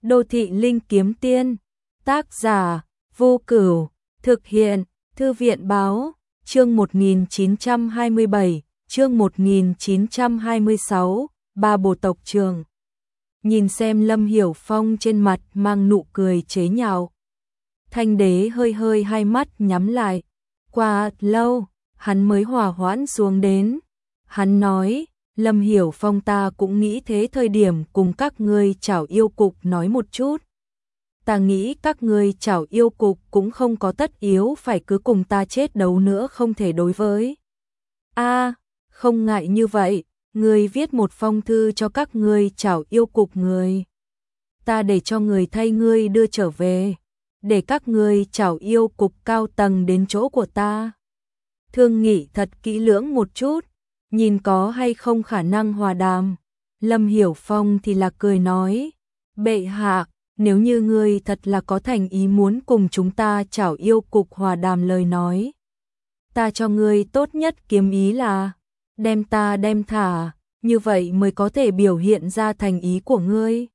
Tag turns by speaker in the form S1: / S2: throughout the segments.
S1: Đô thị linh kiếm tiên, tác giả, Vô Cửu, thực hiện, Thư viện báo, chương 1927, chương 1926, ba bộ tộc trường. Nhìn xem Lâm Hiểu Phong trên mặt mang nụ cười chế nhạo. Thanh đế hơi hơi hai mắt nhắm lại, qua lâu, hắn mới hòa hoãn xuống đến. Hắn nói, Lâm Hiểu Phong ta cũng nghĩ thế, thời điểm cùng các ngươi chảo yêu cục nói một chút. Ta nghĩ các ngươi chảo yêu cục cũng không có tất yếu phải cứ cùng ta chết đấu nữa, không thể đối với. Không ngại như vậy, ngươi viết một phong thư cho các ngươi chảo yêu cục người. Ta để cho người thay ngươi đưa trở về, để các ngươi chảo yêu cục cao tầng đến chỗ của ta. Thương nghị thật kỹ lưỡng một chút, nhìn có hay không khả năng hòa đàm. Lâm Hiểu Phong thì là cười nói, bệ hạ, nếu như ngươi thật là có thành ý muốn cùng chúng ta chảo yêu cục hòa đàm lời nói, ta cho ngươi tốt nhất kiếm ý là đem ta đem thả, như vậy mới có thể biểu hiện ra thành ý của ngươi.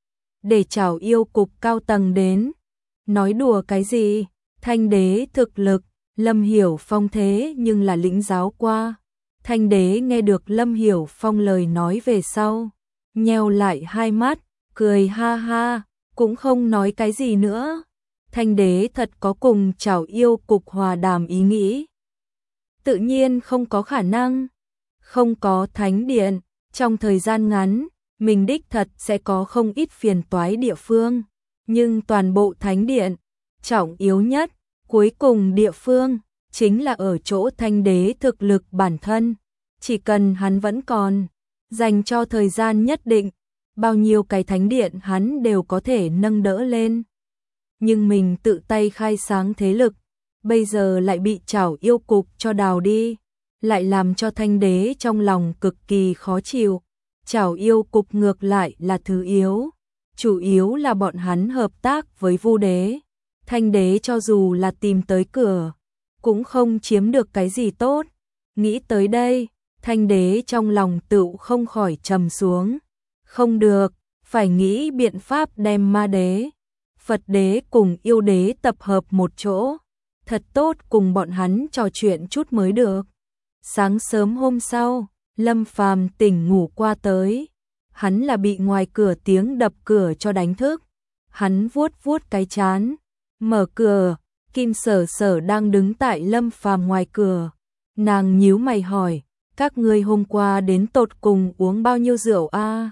S1: Để chảo yêu cục cao tầng đến, nói đùa cái gì? Thanh đế thực lực, Lâm Hiểu Phong thế nhưng là lĩnh giáo qua. Thanh đế nghe được Lâm Hiểu Phong lời nói về sau, nheo lại hai mắt, cười ha ha, cũng không nói cái gì nữa. Thanh đế thật có cùng chảo yêu cục hòa đàm ý nghĩ? Tự nhiên không có khả năng. Không có thánh điện, trong thời gian ngắn, mình đích thật sẽ có không ít phiền toái địa phương. Nhưng toàn bộ thánh điện, trọng yếu nhất, cuối cùng địa phương, chính là ở chỗ thanh đế thực lực bản thân. Chỉ cần hắn vẫn còn, dành cho thời gian nhất định, bao nhiêu cái thánh điện hắn đều có thể nâng đỡ lên. Nhưng mình tự tay khai sáng thế lực, bây giờ lại bị chảo yêu cục cho đào đi, lại làm cho thanh đế trong lòng cực kỳ khó chịu. Chảo yêu cục ngược lại là thứ yếu, chủ yếu là bọn hắn hợp tác với Vu đế. Thanh đế cho dù là tìm tới cửa, cũng không chiếm được cái gì tốt. Nghĩ tới đây, thanh đế trong lòng tựu không khỏi trầm xuống. Không được, phải nghĩ biện pháp đem ma đế, Phật đế cùng yêu đế tập hợp một chỗ, thật tốt cùng bọn hắn trò chuyện chút mới được. Sáng sớm hôm sau, Lâm Phàm tỉnh ngủ qua tới, hắn là bị ngoài cửa tiếng đập cửa cho đánh thức. Hắn vuốt vuốt cái trán, mở cửa, Kim Sở Sở đang đứng tại Lâm Phàm ngoài cửa. Nàng nhíu mày hỏi, các ngươi hôm qua đến tột cùng uống bao nhiêu rượu a?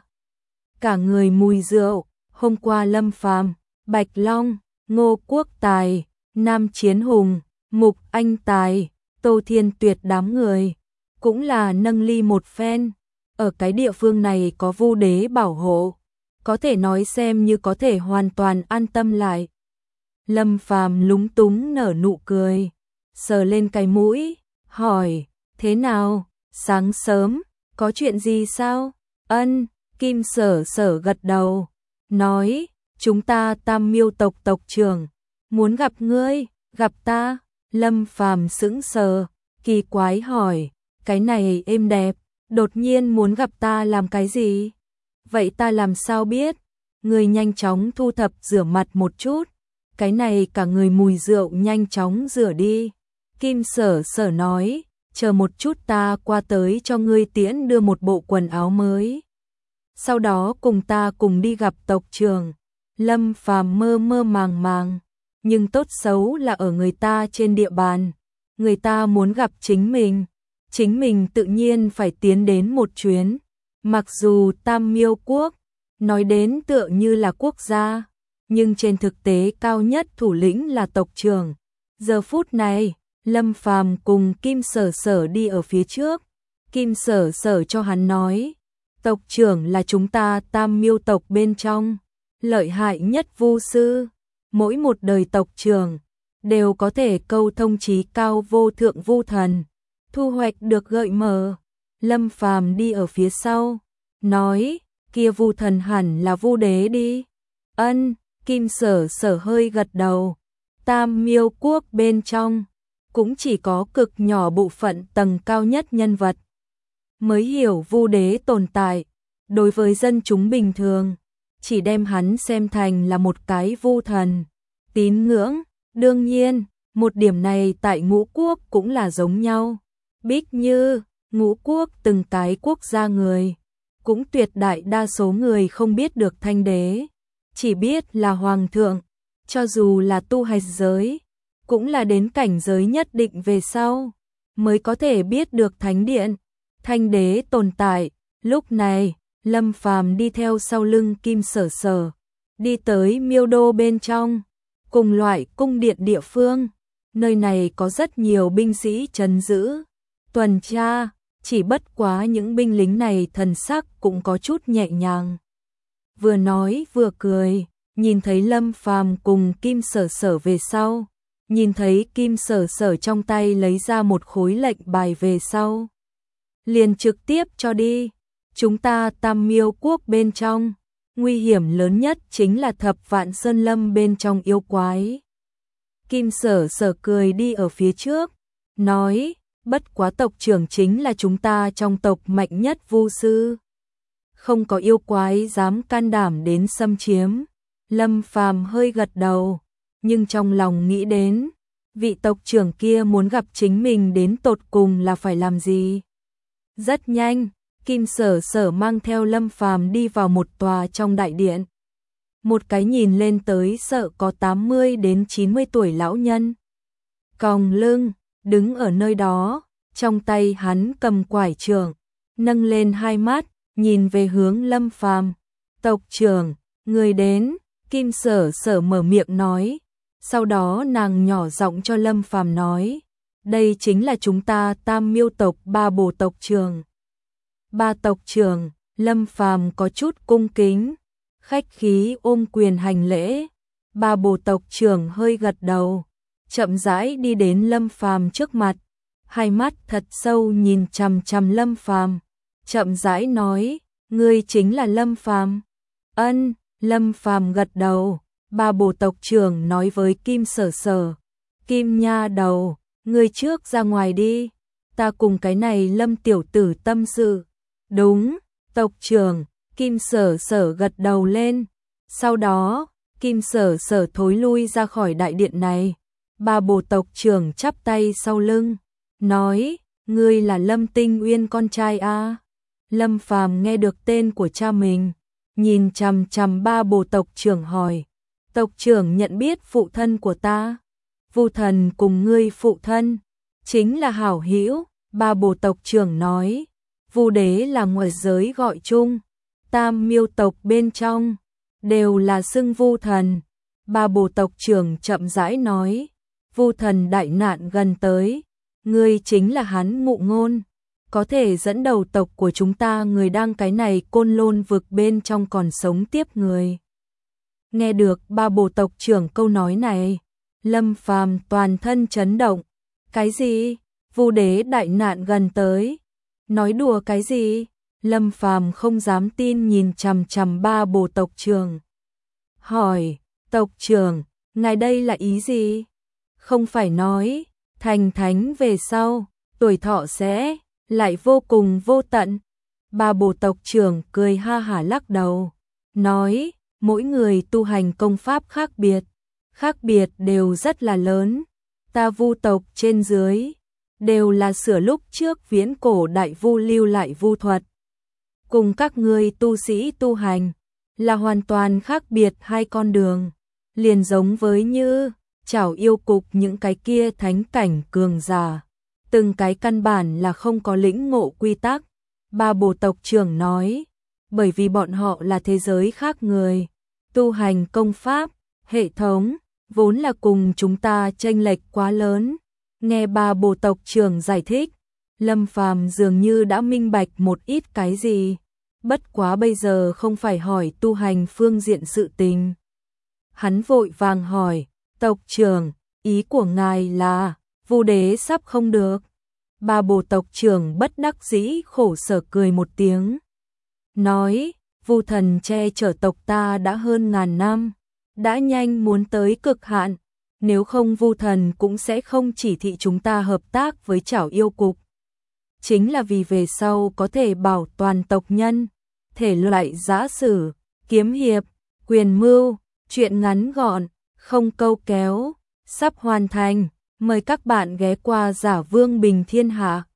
S1: Cả người mùi rượu. Hôm qua Lâm Phàm, Bạch Long, Ngô Quốc Tài, Nam Chiến Hùng, Mục Anh Tài, Tô Thiên Tuyệt đám người cũng là nâng ly một phen. Ở cái địa phương này có Vu đế bảo hộ, có thể nói xem như có thể hoàn toàn an tâm lại. Lâm Phàm lúng túng nở nụ cười, sờ lên cái mũi, hỏi, thế nào, sáng sớm, có chuyện gì sao? Ân, Kim Sở Sở gật đầu, nói, chúng ta Tam Miêu tộc tộc trưởng, muốn gặp ngươi, gặp ta. Lâm Phàm sững sờ, kỳ quái hỏi, cái này êm đẹp, đột nhiên muốn gặp ta làm cái gì? Vậy ta làm sao biết? Ngươi nhanh chóng thu thập rửa mặt một chút, cái này cả người mùi rượu nhanh chóng rửa đi. Kim Sở Sở nói, chờ một chút ta qua tới cho ngươi tiễn đưa một bộ quần áo mới. Sau đó cùng ta cùng đi gặp tộc trưởng. Lâm Phàm mơ mơ màng màng, nhưng tốt xấu là ở người ta trên địa bàn. Người ta muốn gặp chính mình tự nhiên phải tiến đến một chuyến. Mặc dù Tam Miêu Quốc, nói đến tựa như là quốc gia, nhưng trên thực tế cao nhất thủ lĩnh là tộc trưởng. Giờ phút này, Lâm Phàm cùng Kim Sở Sở đi ở phía trước. Kim Sở Sở cho hắn nói, tộc trưởng là chúng ta Tam Miêu tộc bên trong lợi hại nhất vu sư, mỗi một đời tộc trưởng đều có thể câu thông chí cao vô thượng vu thần, thu hoạch được gợi mở. Lâm Phàm đi ở phía sau, nói, kia vu thần hẳn là Vu đế đi. Ân, Kim Sở Sở hơi gật đầu. Tam Miêu Quốc bên trong cũng chỉ có cực nhỏ bộ phận tầng cao nhất nhân vật mới hiểu Vu đế tồn tại. Đối với dân chúng bình thường, chỉ đem hắn xem thành là một cái vu thần. Tín ngưỡng, đương nhiên, một điểm này tại Ngũ Quốc cũng là giống nhau. Bích Như, Ngũ Quốc từng cái quốc gia người, cũng tuyệt đại đa số người không biết được Thanh Đế, chỉ biết là Hoàng thượng, cho dù là tu hành giới, cũng là đến cảnh giới nhất định về sau, mới có thể biết được Thánh Điện, Thanh Đế tồn tại. Lúc này, Lâm Phàm đi theo sau lưng Kim Sở Sở, đi tới Miêu Đô bên trong, cùng loại cung điện địa phương. Nơi này có rất nhiều binh sĩ trấn giữ, tuần tra, chỉ bất quá những binh lính này thần sắc cũng có chút nhẹ nhàng. Vừa nói vừa cười, nhìn thấy Lâm Phàm cùng Kim Sở Sở về sau, nhìn thấy Kim Sở Sở trong tay lấy ra một khối lệnh bài về sau, liền trực tiếp cho đi. Chúng ta Tam Miêu Quốc bên trong, nguy hiểm lớn nhất chính là Thập Vạn Sơn Lâm bên trong yêu quái. Kim Sở Sở cười đi ở phía trước, nói, bất quá tộc trưởng chính là chúng ta trong tộc mạnh nhất vu sư. Không có yêu quái dám can đảm đến xâm chiếm. Lâm Phàm hơi gật đầu, nhưng trong lòng nghĩ đến, vị tộc trưởng kia muốn gặp chính mình đến tột cùng là phải làm gì. Rất nhanh, Kim Sở Sở mang theo Lâm Phàm đi vào một tòa trong đại điện. Một cái nhìn lên tới sợ có 80 đến 90 tuổi lão nhân, còng lưng, đứng ở nơi đó, trong tay hắn cầm quải trượng, nâng lên hai mắt, nhìn về hướng Lâm Phàm. Tộc trưởng, người đến. Kim Sở Sở mở miệng nói, sau đó nàng nhỏ giọng cho Lâm Phàm nói, đây chính là chúng ta Tam Miêu tộc Ba Bồ tộc trưởng. Ba tộc trưởng. Lâm Phàm có chút cung kính, khách khí ôm quyền hành lễ. Ba Bồ tộc trưởng hơi gật đầu, chậm rãi đi đến Lâm Phàm trước mặt, hai mắt thật sâu nhìn chằm chằm Lâm Phàm, chậm rãi nói, ngươi chính là Lâm Phàm? Ân. Lâm Phàm gật đầu. Ba Bồ tộc trưởng nói với Kim Sở Sở, Kim nha đầu, ngươi trước ra ngoài đi, ta cùng cái này Lâm tiểu tử tâm sự. Đúng, tộc trưởng. Kim Sở Sở gật đầu lên. Sau đó, Kim Sở Sở thối lui ra khỏi đại điện này. Ba Bồ tộc trưởng chắp tay sau lưng, nói, ngươi là Lâm Tinh Uyên con trai a? Lâm Phàm nghe được tên của cha mình, nhìn chằm chằm Ba Bồ tộc trưởng hỏi, tộc trưởng nhận biết phụ thân của ta? Vu thần cùng ngươi phụ thân chính là hảo hữu. Ba Bồ tộc trưởng nói, Vu đế là ngoại giới gọi chung, Tam Miêu tộc bên trong đều là xưng Vu thần. Ba Bồ tộc trưởng chậm rãi nói, Vu thần đại nạn gần tới, ngươi chính là hắn ngụ ngôn, có thể dẫn đầu tộc của chúng ta người đang cái này Côn Lôn vực bên trong còn sống tiếp người. Nghe được Ba Bồ tộc trưởng câu nói này, Lâm Phàm toàn thân chấn động. Cái gì? Vu đế đại nạn gần tới? Nói đùa cái gì? Lâm Phàm không dám tin nhìn chằm chằm Ba Bồ tộc trưởng. Hỏi, tộc trưởng, ngài đây là ý gì? Không phải nói, thành thánh về sau, tuổi thọ sẽ lại vô cùng vô tận. Ba Bồ tộc trưởng cười ha hả lắc đầu, nói, mỗi người tu hành công pháp khác biệt đều rất là lớn. Ta Vu tộc trên dưới đều là sửa lúc trước viễn cổ đại vu lưu lại vu thuật, cùng các ngươi tu sĩ tu hành là hoàn toàn khác biệt hai con đường, liền giống với như Trảo Yêu Cục những cái kia thánh cảnh cường giả, từng cái căn bản là không có lĩnh ngộ quy tắc. Ba Bồ tộc trưởng nói, bởi vì bọn họ là thế giới khác người, tu hành công pháp, hệ thống vốn là cùng chúng ta chênh lệch quá lớn. Nghe Ba Bồ tộc trưởng giải thích, Lâm Phàm dường như đã minh bạch một ít cái gì, bất quá bây giờ không phải hỏi tu hành phương diện sự tình. Hắn vội vàng hỏi, tộc trưởng, ý của ngài là Vu đế sắp không được? Ba Bồ tộc trưởng bất đắc dĩ khổ sở cười một tiếng, nói, Vu thần che chở tộc ta đã hơn ngàn năm, đã nhanh muốn tới cực hạn, nếu không Vu thần cũng sẽ không chỉ thị chúng ta hợp tác với Trảo Yêu Cục. Chính là vì về sau có thể bảo toàn tộc nhân, thể loại giả sử, Kiếm hiệp, quyền mưu, truyện ngắn gọn, không câu kéo, sắp hoàn thành. Mời các bạn ghé qua Giả Vương Bình Thiên Hạ.